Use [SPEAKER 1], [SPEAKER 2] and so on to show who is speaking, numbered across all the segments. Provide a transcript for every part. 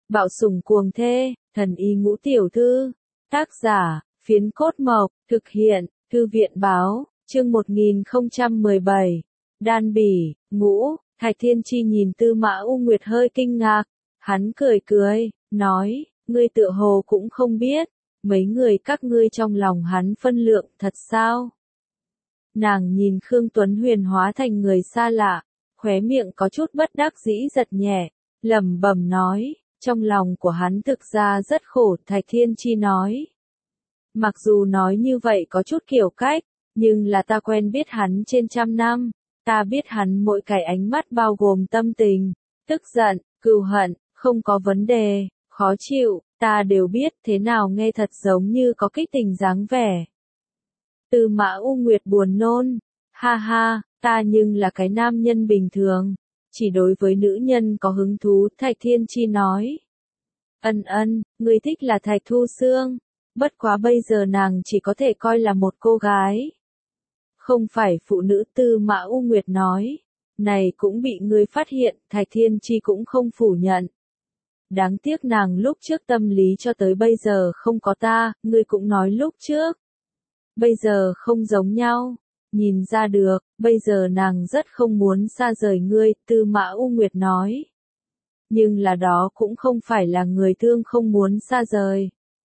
[SPEAKER 1] Bạo sủng cuồng thê, thần y ngũ tiểu thư. Tác giả, Phiến Cốt Mộc, thực hiện, Thư viện báo, chương 1017. Đan bỉ, ngũ, Thạch Thiên Chi nhìn Tư Mã U Nguyệt hơi kinh ngạc. Hắn cười cười, nói, ngươi tựa hồ cũng không biết, mấy người các ngươi trong lòng hắn phân lượng thật sao? Nàng nhìn Khương Tuấn Huyền hóa thành người xa lạ, khóe miệng có chút bất đắc dĩ giật nhẹ, lẩm bẩm nói, trong lòng của hắn thực ra rất khổ. Thạch Thiên Chi nói, mặc dù nói như vậy có chút kiểu cách, nhưng là ta quen biết hắn trên trăm năm, ta biết hắn mỗi cái ánh mắt bao gồm tâm tình, tức giận, cừu hận, không có vấn đề, khó chịu, ta đều biết. Thế nào nghe thật giống như có kích tình dáng vẻ. Tư Mã U Nguyệt buồn nôn, ha ha, ta nhưng là cái nam nhân bình thường, chỉ đối với nữ nhân có hứng thú. Thạch Thiên Chi nói, ân, người thích là Thạch Thu Xương, bất quá bây giờ nàng chỉ có thể coi là một cô gái, không phải phụ nữ. Tư Mã U Nguyệt nói, này cũng bị ngươi phát hiện. Thạch Thiên Chi cũng không phủ nhận. Đáng tiếc nàng lúc trước tâm lý cho tới bây giờ không có ta, ngươi cũng nói lúc trước. Bây giờ không giống nhau, nhìn ra được, bây giờ nàng rất không muốn xa rời ngươi. Tư Mã U Nguyệt nói. Nhưng là đó cũng không phải là người thương không muốn xa rời.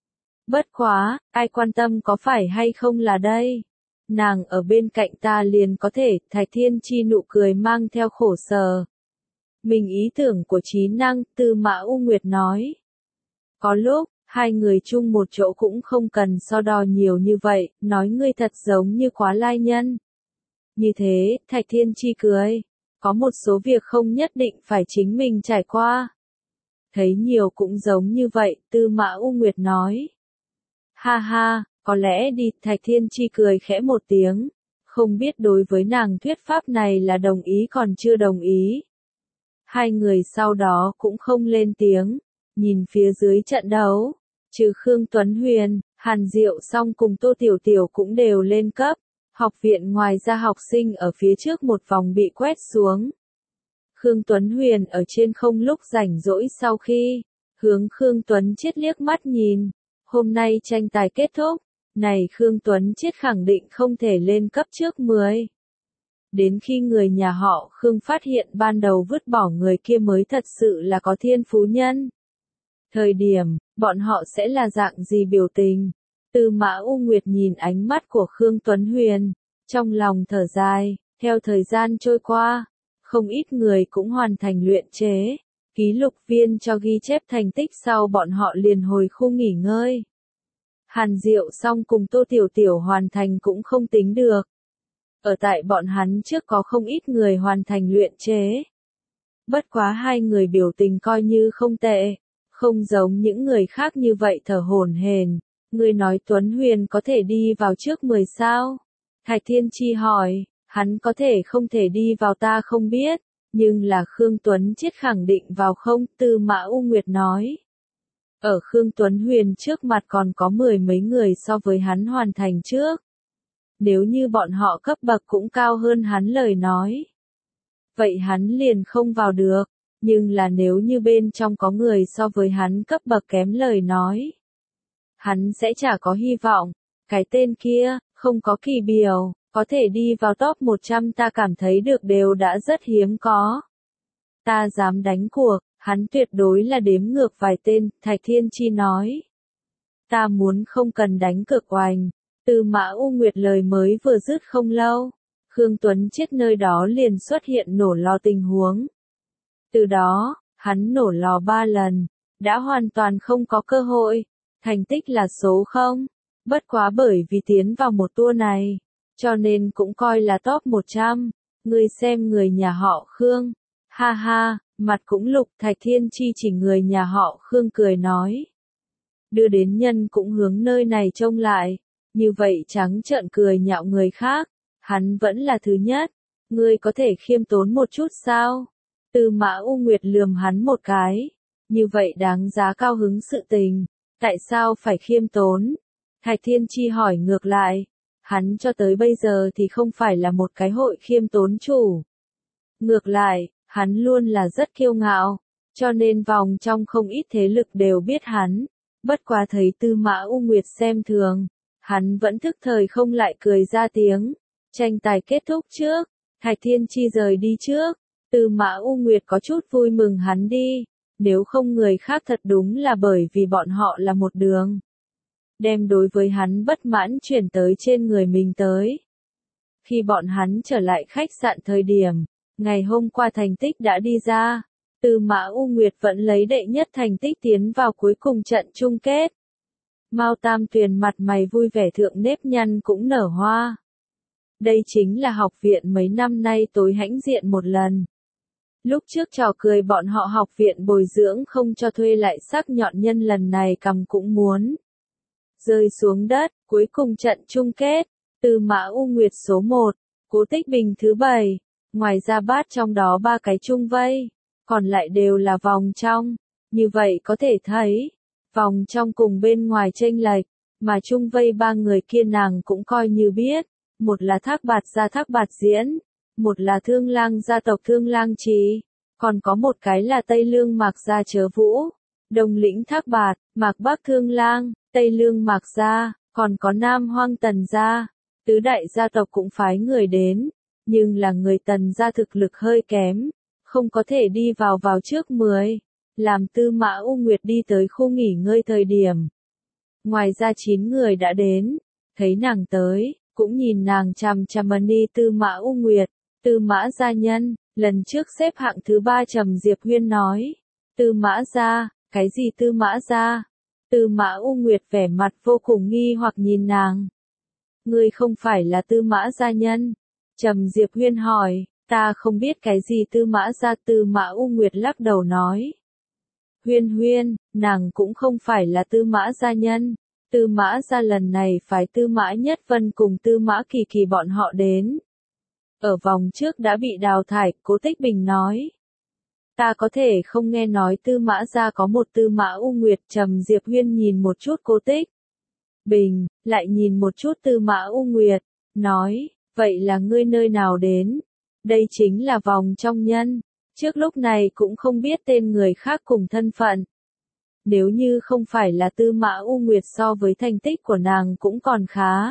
[SPEAKER 1] Bất quá, ai quan tâm có phải hay không là đây. Nàng ở bên cạnh ta liền có thể. Thạch Thiên Chi nụ cười mang theo khổ sở. Mình ý tưởng của trí năng. Tư Mã U Nguyệt nói. Có lúc, hai người chung một chỗ cũng không cần so đo nhiều như vậy, nói ngươi thật giống như quá lai nhân. Như thế, Thạch Thiên Chi cười. Có một số việc không nhất định phải chính mình trải qua. Thấy nhiều cũng giống như vậy. Tư Mã U Nguyệt nói. Ha ha, có lẽ đi. Thạch Thiên Chi cười khẽ một tiếng. Không biết đối với nàng thuyết pháp này là đồng ý còn chưa đồng ý. Hai người sau đó cũng không lên tiếng. Nhìn phía dưới trận đấu. Trừ Khương Tuấn Huyền, Hàn Diệu Song cùng Tô Tiểu Tiểu cũng đều lên cấp. Học viện ngoài ra học sinh ở phía trước một vòng bị quét xuống. Khương Tuấn Huyền ở trên không lúc rảnh rỗi sau khi hướng Khương Tuấn Chiết liếc mắt nhìn. Hôm nay tranh tài kết thúc, này Khương Tuấn Chiết khẳng định không thể lên cấp trước 10. Đến khi người nhà họ Khương phát hiện ban đầu vứt bỏ người kia mới thật sự là có thiên phú nhân. Thời điểm, bọn họ sẽ là dạng gì biểu tình? Tư Mã U Nguyệt nhìn ánh mắt của Khương Tuấn Huyền, trong lòng thở dài. Theo thời gian trôi qua, không ít người cũng hoàn thành luyện chế. Ký lục viên cho ghi chép thành tích sau bọn họ liền hồi khu nghỉ ngơi. Hàn Diệu Song cùng Tô Tiểu Tiểu hoàn thành cũng không tính được. Ở tại bọn hắn trước có không ít người hoàn thành luyện chế. Bất quá hai người biểu tình coi như không tệ, không giống những người khác như vậy thở hổn hển. Ngươi nói Tuấn Huyền có thể đi vào trước 10 sao? Thạch Thiên Chi hỏi, hắn có thể không thể đi vào ta không biết, nhưng là Khương Tuấn Chiết khẳng định vào không. Tư Mã U Nguyệt nói. Ở Khương Tuấn Huyền trước mặt còn có 10 mấy người so với hắn hoàn thành trước. Nếu như bọn họ cấp bậc cũng cao hơn hắn lời nói, vậy hắn liền không vào được. Nhưng là nếu như bên trong có người so với hắn cấp bậc kém lời nói, hắn sẽ chả có hy vọng. Cái tên kia, không có kỳ biểu, có thể đi vào top 100 ta cảm thấy được đều đã rất hiếm có. Ta dám đánh cuộc, hắn tuyệt đối là đếm ngược vài tên. Thạch Thiên Chi nói. Ta muốn không cần đánh cược oành. Tư Mã U Nguyệt lời mới vừa dứt không lâu, Khương Tuấn Chiết nơi đó liền xuất hiện nổ lò tình huống. Từ đó, hắn nổ lò 3 lần, đã hoàn toàn không có cơ hội. Thành tích là số 0. Bất quá bởi vì tiến vào một tour này, cho nên cũng coi là top 100. Ngươi xem người nhà họ Khương. Ha ha, mặt cũng lục. Thạch Thiên Chi chỉ người nhà họ Khương cười nói. Đưa đến nhân cũng hướng nơi này trông lại. Như vậy trắng trợn cười nhạo người khác. Hắn vẫn là thứ nhất. Ngươi có thể khiêm tốn một chút sao? Tư Mã U Nguyệt lườm hắn một cái. Như vậy đáng giá cao hứng sự tình. Tại sao phải khiêm tốn? Thạch Thiên Chi hỏi ngược lại. Hắn cho tới bây giờ thì không phải là một cái hội khiêm tốn chủ. Ngược lại, hắn luôn là rất kiêu ngạo. cho nên vòng trong không ít thế lực đều biết hắn. Bất quá thấy Tư Mã U Nguyệt xem thường, hắn vẫn thức thời không lại cười ra tiếng. Tranh tài kết thúc trước, Thạch Thiên Chi rời đi trước, Tư Mã U Nguyệt có chút vui mừng hắn đi, nếu không người khác thật đúng là bởi vì bọn họ là một đường. Đem đối với hắn bất mãn chuyển tới trên người mình tới. Khi bọn hắn trở lại khách sạn thời điểm, ngày hôm qua thành tích đã đi ra, Tư Mã U Nguyệt vẫn lấy đệ nhất thành tích tiến vào cuối cùng trận chung kết. Mao Tam Tuyền mặt mày vui vẻ thượng nếp nhăn cũng nở hoa. Đây chính là học viện mấy năm nay tối hãnh diện một lần. Lúc trước trò cười bọn họ học viện bồi dưỡng không cho thuê lại sắc nhọn nhân lần này cầm cũng muốn rơi xuống đất, cuối cùng trận chung kết, Tư Mã U Nguyệt số 1, Cố Tích Bình thứ 7, ngoài ra bát trong đó 3 cái chung vây, còn lại đều là vòng trong, như vậy có thể thấy, vòng trong cùng bên ngoài chênh lệch, mà chung vây 3 người kia nàng cũng coi như biết, một là Thác Bạt gia Thác Bạt Diễn, một là Thương Lang gia tộc Thương Lang Trì, còn có một cái là Tây Lương Mạc gia Chớ Vũ, Đông Lĩnh Thác Bạt, Mạc Bắc Thương Lang, Tây Lương Mạc gia, còn có Nam Hoang Tần gia, tứ đại gia tộc cũng phái người đến, nhưng là người Tần gia thực lực hơi kém, không có thể đi vào trước 10, làm Tư Mã U Nguyệt đi tới khu nghỉ ngơi thời điểm. Ngoài ra 9 người đã đến, thấy nàng tới, cũng nhìn nàng chằm chằm đi Tư Mã U Nguyệt, Tư Mã gia nhân, lần trước xếp hạng thứ 3 Trầm Diệp Huyên nói, Tư Mã gia, cái gì Tư Mã gia? Tư Mã U Nguyệt vẻ mặt vô cùng nghi hoặc nhìn nàng. Ngươi không phải là Tư Mã gia nhân? Trầm Diệp Huyên hỏi, ta không biết cái gì Tư Mã gia. Tư Mã U Nguyệt lắc đầu nói. Huyên Huyên, nàng cũng không phải là Tư Mã gia nhân. Tư Mã gia lần này phái Tư Mã Nhất Vân cùng Tư Mã Kỳ Kỳ bọn họ đến. Ở vòng trước đã bị đào thải, Cố Tích Bình nói. Ta có thể không nghe nói Tư Mã gia có một Tư Mã U Nguyệt. Trầm Diệp Huyên nhìn một chút Cố Tích Bình, lại nhìn một chút Tư Mã U Nguyệt, nói, vậy là ngươi nơi nào đến? Đây chính là vòng trong nhân, trước lúc này cũng không biết tên người khác cùng thân phận. Nếu như không phải là Tư Mã U Nguyệt so với thành tích của nàng cũng còn khá.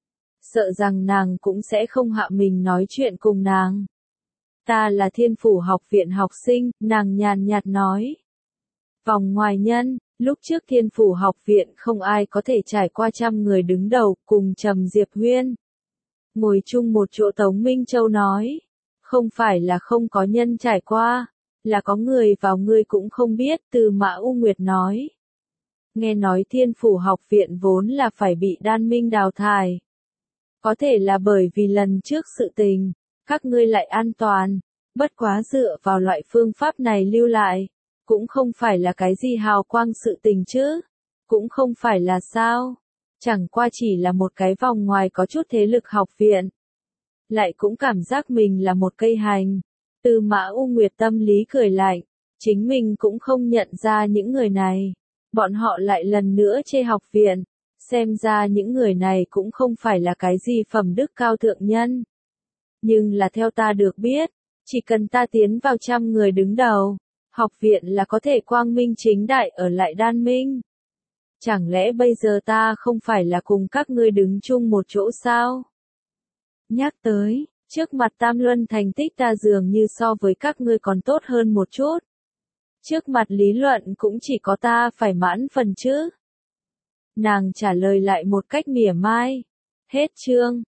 [SPEAKER 1] Sợ rằng nàng cũng sẽ không hạ mình nói chuyện cùng nàng. Ta là Thiên Phủ học viện học sinh, nàng nhàn nhạt nói. Vòng ngoài nhân, lúc trước Thiên Phủ học viện không ai có thể trải qua 100 người đứng đầu, cùng Trầm Diệp Huyên. Ngồi chung một chỗ Tống Minh Châu nói. Không phải là không có nhân trải qua, là có người vào ngươi cũng không biết. Tư Mã U Nguyệt nói. Nghe nói Thiên Phủ học viện vốn là phải bị Đan Minh đào thải. Có thể là bởi vì lần trước sự tình, các ngươi lại an toàn, bất quá dựa vào loại phương pháp này lưu lại, cũng không phải là cái gì hào quang sự tình chứ, cũng không phải là sao, chẳng qua chỉ là một cái vòng ngoài có chút thế lực học viện. Lại cũng cảm giác mình là một cây hành. Tư Mã U Nguyệt tâm lý cười lạnh, chính mình cũng không nhận ra những người này, bọn họ lại lần nữa chê học viện. Xem ra những người này cũng không phải là cái gì phẩm đức cao thượng nhân. Nhưng là theo ta được biết, chỉ cần ta tiến vào 100 người đứng đầu, học viện là có thể quang minh chính đại ở lại Đan Minh. Chẳng lẽ bây giờ ta không phải là cùng các ngươi đứng chung một chỗ sao? Nhắc tới, trước mặt Tam Luân thành tích ta dường như so với các ngươi còn tốt hơn một chút. Trước mặt lý luận cũng chỉ có ta phải mãn phần chứ. Nàng trả lời lại một cách mỉa mai. Hết chương.